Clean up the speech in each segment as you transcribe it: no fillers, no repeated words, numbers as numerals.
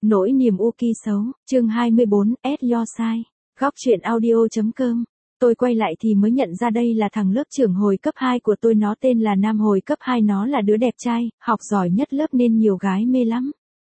Nỗi niềm u kỳ xấu, chương 24, At Your Side, góc truyện audio.com. Tôi quay lại thì mới nhận ra đây là thằng lớp trưởng hồi cấp 2 của tôi, nó tên là Nam, hồi cấp 2 nó là đứa đẹp trai, học giỏi nhất lớp nên nhiều gái mê lắm.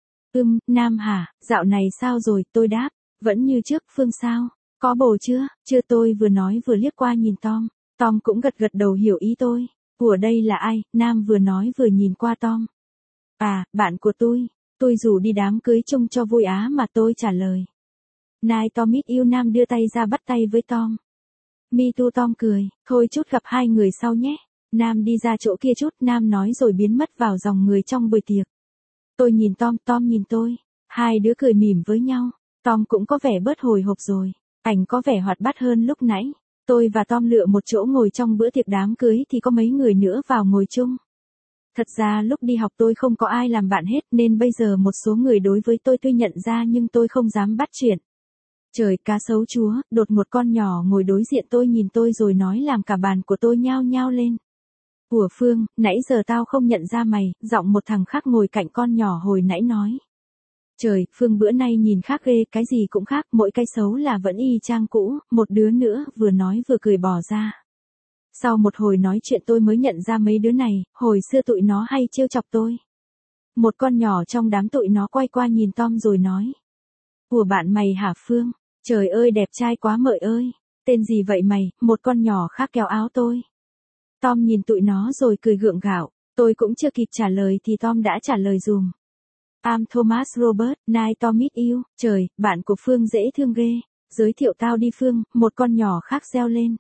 Nam hả, dạo này sao rồi, tôi đáp, vẫn như trước. Phương sao, có bồ chưa? Chưa, tôi vừa nói vừa liếc qua nhìn Tom. Tom cũng gật gật đầu hiểu ý tôi. Của đây là ai? Nam vừa nói vừa nhìn qua Tom. À, bạn của tôi rủ đi đám cưới chung cho vui á, mà tôi trả lời. Nice to meet you. Nam đưa tay ra bắt tay với Tom. Me too. Tom cười, thôi chút gặp hai người sau nhé. Nam đi ra chỗ kia chút, Nam nói rồi biến mất vào dòng người trong buổi tiệc. Tôi nhìn Tom, Tom nhìn tôi. Hai đứa cười mỉm với nhau. Tom cũng có vẻ bớt hồi hộp rồi. Ảnh có vẻ hoạt bát hơn lúc nãy. Tôi và Tom lựa một chỗ ngồi trong bữa tiệc đám cưới thì có mấy người nữa vào ngồi chung. Thật ra lúc đi học tôi không có ai làm bạn hết, nên bây giờ một số người đối với tôi nhận ra nhưng tôi không dám bắt chuyện. Trời, cá sấu chúa, đột một con nhỏ ngồi đối diện tôi nhìn tôi rồi nói làm cả bàn của tôi nhao nhao lên. Ủa Phương, nãy giờ tao không nhận ra mày, giọng một thằng khác ngồi cạnh con nhỏ hồi nãy nói. Trời, Phương bữa nay nhìn khác ghê, cái gì cũng khác, mỗi cái xấu là vẫn y chang cũ. Một đứa nữa vừa nói vừa cười bỏ ra. Sau một hồi nói chuyện tôi mới nhận ra mấy đứa này, hồi xưa tụi nó hay trêu chọc tôi. Một con nhỏ trong đám tụi nó quay qua nhìn Tom rồi nói. Ủa bạn mày hả Phương? Trời ơi đẹp trai quá mợ ơi. Tên gì vậy mày? Một con nhỏ khác kéo áo tôi. Tom nhìn tụi nó rồi cười gượng gạo. Tôi cũng chưa kịp trả lời thì Tom đã trả lời dùm. I'm Thomas Robert, nice to meet you. Trời, bạn của Phương dễ thương ghê. Giới thiệu tao đi Phương, một con nhỏ khác reo lên.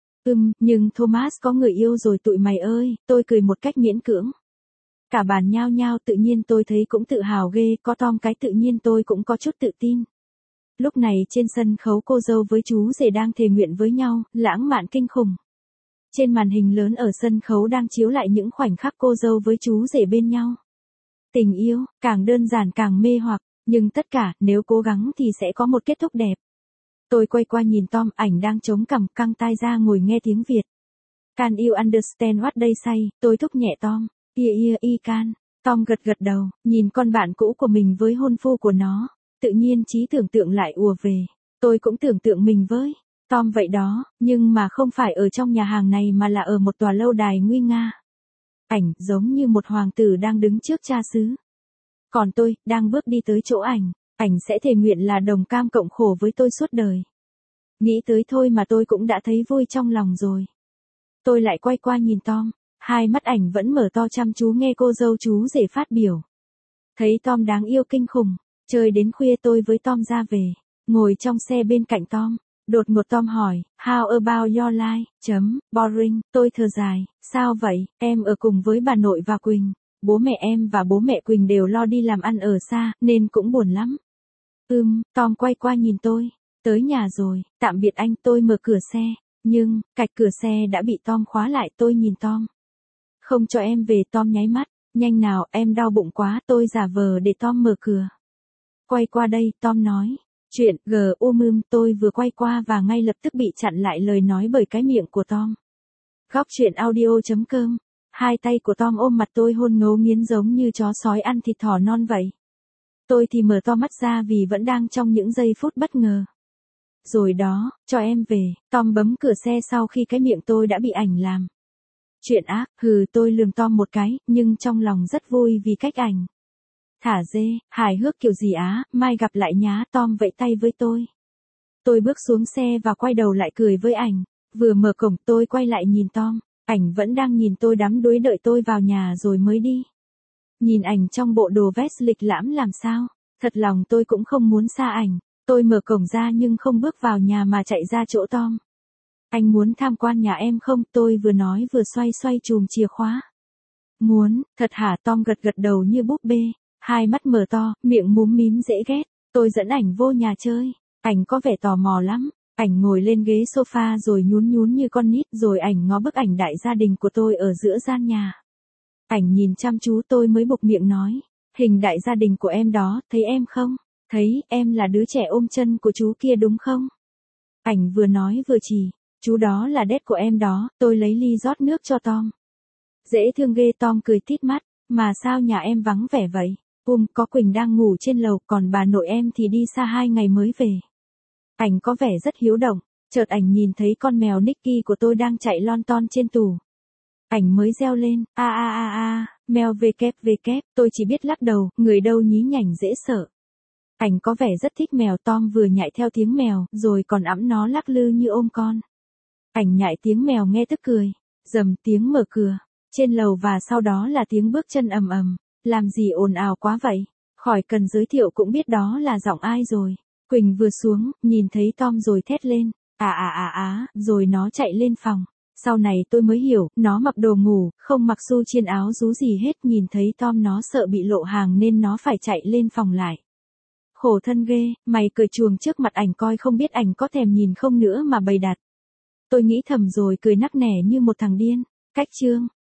Nhưng Thomas có người yêu rồi tụi mày ơi, tôi cười một cách miễn cưỡng. Cả bàn nhao nhao, tự nhiên tôi thấy cũng tự hào ghê, có Tom cái tự nhiên tôi cũng có chút tự tin. Lúc này trên sân khấu cô dâu với chú rể đang thề nguyện với nhau, lãng mạn kinh khủng. Trên màn hình lớn ở sân khấu đang chiếu lại những khoảnh khắc cô dâu với chú rể bên nhau. Tình yêu, càng đơn giản càng mê hoặc, nhưng tất cả, nếu cố gắng thì sẽ có một kết thúc đẹp. Tôi quay qua nhìn Tom, ảnh đang chống cằm căng tai ra ngồi nghe tiếng Việt. Can you understand what they say? Tôi thúc nhẹ Tom. I can. Tom gật gật đầu, nhìn con bạn cũ của mình với hôn phu của nó. Tự nhiên trí tưởng tượng lại ùa về. Tôi cũng tưởng tượng mình với Tom vậy đó, nhưng mà không phải ở trong nhà hàng này mà là ở một tòa lâu đài nguy nga. Ảnh giống như một hoàng tử đang đứng trước cha xứ. Còn tôi, đang bước đi tới chỗ ảnh. Ảnh sẽ thề nguyện là đồng cam cộng khổ với tôi suốt đời. Nghĩ tới thôi mà tôi cũng đã thấy vui trong lòng rồi. Tôi lại quay qua nhìn Tom. Hai mắt ảnh vẫn mở to chăm chú nghe cô dâu chú rể phát biểu. Thấy Tom đáng yêu kinh khủng. Chơi đến khuya tôi với Tom ra về. Ngồi trong xe bên cạnh Tom. Đột ngột Tom hỏi, how about your life? Boring. Tôi thở dài, sao vậy? Em ở cùng với bà nội và Quỳnh. Bố mẹ em và bố mẹ Quỳnh đều lo đi làm ăn ở xa, nên cũng buồn lắm. Tom quay qua nhìn tôi. Tới nhà rồi, tạm biệt anh. Tôi mở cửa xe, nhưng, cạch cửa xe đã bị Tom khóa lại. Tôi nhìn Tom. Không cho em về. Tom nháy mắt, nhanh nào, em đau bụng quá. Tôi giả vờ để Tom mở cửa. Quay qua đây, Tom nói. Chuyện, tôi vừa quay qua và ngay lập tức bị chặn lại lời nói bởi cái miệng của Tom. Góc truyện audio.com. Hai tay của Tom ôm mặt tôi hôn ngấu nghiến giống như chó sói ăn thịt thỏ non vậy. Tôi thì mở to mắt ra vì vẫn đang trong những giây phút bất ngờ. Rồi đó, cho em về. Tom bấm cửa xe sau khi cái miệng tôi đã bị ảnh làm. Chuyện ác, tôi lườm Tom một cái, nhưng trong lòng rất vui vì cách ảnh. Thả dê, hài hước kiểu gì á, mai gặp lại nhá. Tom vẫy tay với tôi. Tôi bước xuống xe và quay đầu lại cười với ảnh. Vừa mở cổng tôi quay lại nhìn Tom. Ảnh vẫn đang nhìn tôi đắm đuối đợi tôi vào nhà rồi mới đi. Nhìn ảnh trong bộ đồ vest lịch lãm làm sao. Thật lòng tôi cũng không muốn xa ảnh. Tôi mở cổng ra nhưng không bước vào nhà mà chạy ra chỗ Tom. Anh muốn tham quan nhà em không? Tôi vừa nói vừa xoay xoay chùm chìa khóa. Muốn, thật hả? Tom gật gật đầu như búp bê. Hai mắt mở to, miệng múm mím dễ ghét. Tôi dẫn ảnh vô nhà chơi. Ảnh có vẻ tò mò lắm. Ảnh ngồi lên ghế sofa rồi nhún nhún như con nít, rồi ảnh ngó bức ảnh đại gia đình của tôi ở giữa gian nhà. Ảnh nhìn chăm chú tôi mới buộc miệng nói. Hình đại gia đình của em đó, thấy em không? Thấy, em là đứa trẻ ôm chân của chú kia đúng không? Ảnh vừa nói vừa chỉ. Chú đó là dad của em đó. Tôi lấy ly rót nước cho Tom. Dễ thương ghê. Tom cười tít mắt. Mà sao nhà em vắng vẻ vậy? có Quỳnh đang ngủ trên lầu, còn bà nội em thì đi xa 2 ngày mới về. Ảnh có vẻ rất hiếu động, chợt ảnh nhìn thấy con mèo Nicky của tôi đang chạy lon ton trên tủ. Ảnh mới reo lên, mèo vkvk, tôi chỉ biết lắc đầu, người đâu nhí nhảnh dễ sợ. Ảnh có vẻ rất thích mèo, Tom vừa nhại theo tiếng mèo, rồi còn ẵm nó lắc lư như ôm con. Ảnh nhại tiếng mèo nghe tức cười, rầm tiếng mở cửa, trên lầu và sau đó là tiếng bước chân ầm ầm, làm gì ồn ào quá vậy, khỏi cần giới thiệu cũng biết đó là giọng ai rồi. Quỳnh vừa xuống, nhìn thấy Tom rồi thét lên, rồi nó chạy lên phòng. Sau này tôi mới hiểu, nó mặc đồ ngủ, không mặc xu chiên áo rú gì hết, nhìn thấy Tom nó sợ bị lộ hàng nên nó phải chạy lên phòng lại. Khổ thân ghê, mày cười chuồng trước mặt ảnh coi không biết ảnh có thèm nhìn không nữa mà bày đặt. Tôi nghĩ thầm rồi cười nắc nẻ như một thằng điên. Cách chương